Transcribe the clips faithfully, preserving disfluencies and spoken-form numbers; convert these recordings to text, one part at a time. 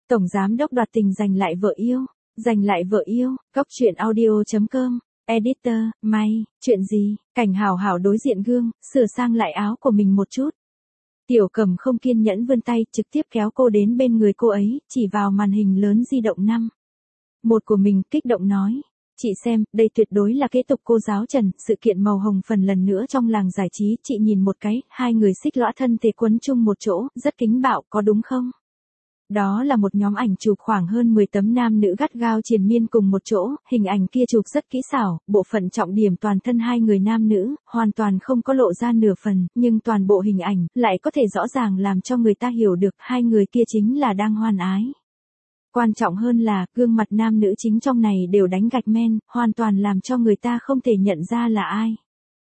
Tổng giám đốc đoạt tình giành lại vợ yêu, giành lại vợ yêu, góc truyện audio.com, editor, May, chuyện gì, Cảnh Hào Hào đối diện gương, sửa sang lại áo của mình một chút. Tiểu Cẩm không kiên nhẫn vươn tay, trực tiếp kéo cô đến bên người cô ấy, chỉ vào màn hình lớn di động năm. Một của mình, kích động nói. Chị xem, đây tuyệt đối là kế tục cô giáo Trần, sự kiện màu hồng phần lần nữa trong làng giải trí, chị nhìn một cái, hai người xích lõa thân thể quấn chung một chỗ, rất kính bạo, có đúng không? Đó là một nhóm ảnh chụp khoảng hơn mười tấm nam nữ gắt gao triền miên cùng một chỗ, hình ảnh kia chụp rất kỹ xảo, bộ phận trọng điểm toàn thân hai người nam nữ, hoàn toàn không có lộ ra nửa phần, nhưng toàn bộ hình ảnh lại có thể rõ ràng làm cho người ta hiểu được hai người kia chính là đang hoan ái. Quan trọng hơn là, gương mặt nam nữ chính trong này đều đánh gạch men, hoàn toàn làm cho người ta không thể nhận ra là ai.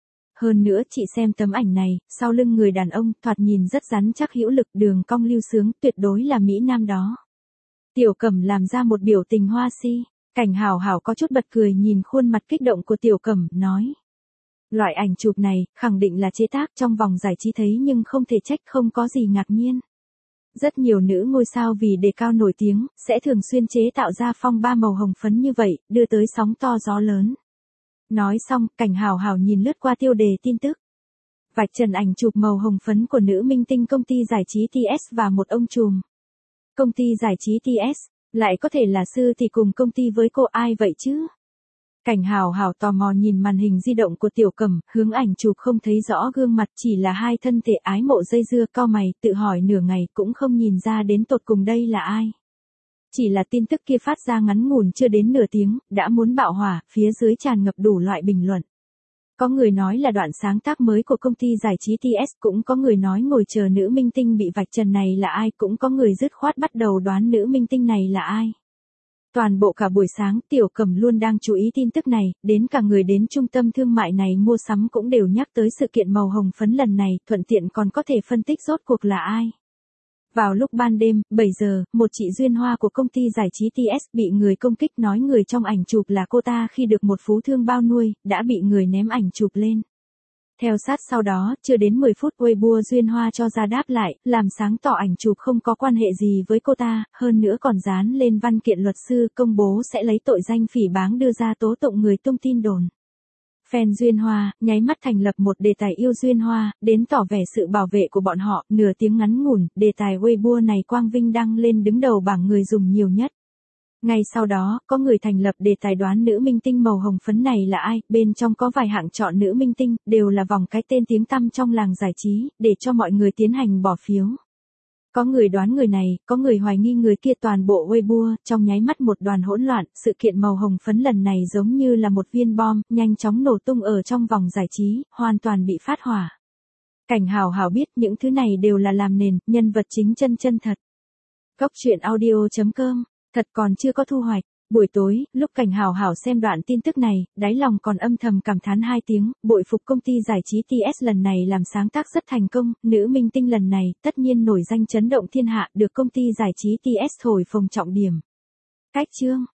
Hơn nữa chị xem tấm ảnh này, sau lưng người đàn ông, thoạt nhìn rất rắn chắc hữu lực, đường cong lưu sướng, tuyệt đối là Mỹ Nam đó. Tiểu Cẩm làm ra một biểu tình hoa si, Cảnh Hào Hào có chút bật cười nhìn khuôn mặt kích động của Tiểu Cẩm, nói. Loại ảnh chụp này, khẳng định là chế tác trong vòng giải trí thấy nhưng không thể trách, không có gì ngạc nhiên. Rất nhiều nữ ngôi sao vì đề cao nổi tiếng, sẽ thường xuyên chế tạo ra phong ba màu hồng phấn như vậy, đưa tới sóng to gió lớn. Nói xong, Cảnh Hào Hào nhìn lướt qua tiêu đề tin tức. Vạch trần ảnh chụp màu hồng phấn của nữ minh tinh công ty giải trí tê ét và một ông trùm. Công ty giải trí tê ét, lại có thể là sư thì cùng công ty với cô ai vậy chứ? Cảnh Hào Hào tò mò nhìn màn hình di động của Tiểu Cẩm, hướng ảnh chụp không thấy rõ gương mặt, chỉ là hai thân thể ái mộ dây dưa, cau mày, tự hỏi nửa ngày cũng không nhìn ra đến tột cùng đây là ai. Chỉ là tin tức kia phát ra ngắn ngủn chưa đến nửa tiếng, đã muốn bạo hỏa, phía dưới tràn ngập đủ loại bình luận. Có người nói là đoạn sáng tác mới của công ty giải trí tê ét, cũng có người nói ngồi chờ nữ minh tinh bị vạch trần này là ai, cũng có người dứt khoát bắt đầu đoán nữ minh tinh này là ai. Toàn bộ cả buổi sáng, Tiểu Cẩm luôn đang chú ý tin tức này, đến cả người đến trung tâm thương mại này mua sắm cũng đều nhắc tới sự kiện màu hồng phấn lần này, thuận tiện còn có thể phân tích rốt cuộc là ai. Vào lúc ban đêm, bảy giờ, một chị Duyên Hoa của công ty giải trí tê ét bị người công kích, nói người trong ảnh chụp là cô ta khi được một phú thương bao nuôi, đã bị người ném ảnh chụp lên. Theo sát sau đó, chưa đến mười phút Weibo Duyên Hoa cho ra đáp lại, làm sáng tỏ ảnh chụp không có quan hệ gì với cô ta, hơn nữa còn dán lên văn kiện luật sư công bố sẽ lấy tội danh phỉ báng đưa ra tố tụng người tung tin đồn. Fan Duyên Hoa, nháy mắt thành lập một đề tài yêu Duyên Hoa, đến tỏ vẻ sự bảo vệ của bọn họ, nửa tiếng ngắn ngủn, đề tài Weibo này quang vinh đăng lên đứng đầu bảng người dùng nhiều nhất. Ngay sau đó, có người thành lập đề tài đoán nữ minh tinh màu hồng phấn này là ai, bên trong có vài hạng chọn nữ minh tinh, đều là vòng cái tên tiếng tăm trong làng giải trí, để cho mọi người tiến hành bỏ phiếu. Có người đoán người này, có người hoài nghi người kia, toàn bộ Weibo, trong nháy mắt một đoàn hỗn loạn, sự kiện màu hồng phấn lần này giống như là một viên bom, nhanh chóng nổ tung ở trong vòng giải trí, hoàn toàn bị phát hỏa. Cảnh Hào Hào biết những thứ này đều là làm nền, nhân vật chính chân chân thật. Góc truyện audio.com, thật còn chưa có thu hoạch. Buổi tối, lúc Cảnh Hào Hào xem đoạn tin tức này, đáy lòng còn âm thầm cảm thán hai tiếng, bội phục công ty giải trí tê ét lần này làm sáng tác rất thành công, nữ minh tinh lần này, tất nhiên nổi danh chấn động thiên hạ, được công ty giải trí tê ét thổi phồng trọng điểm. Cách chương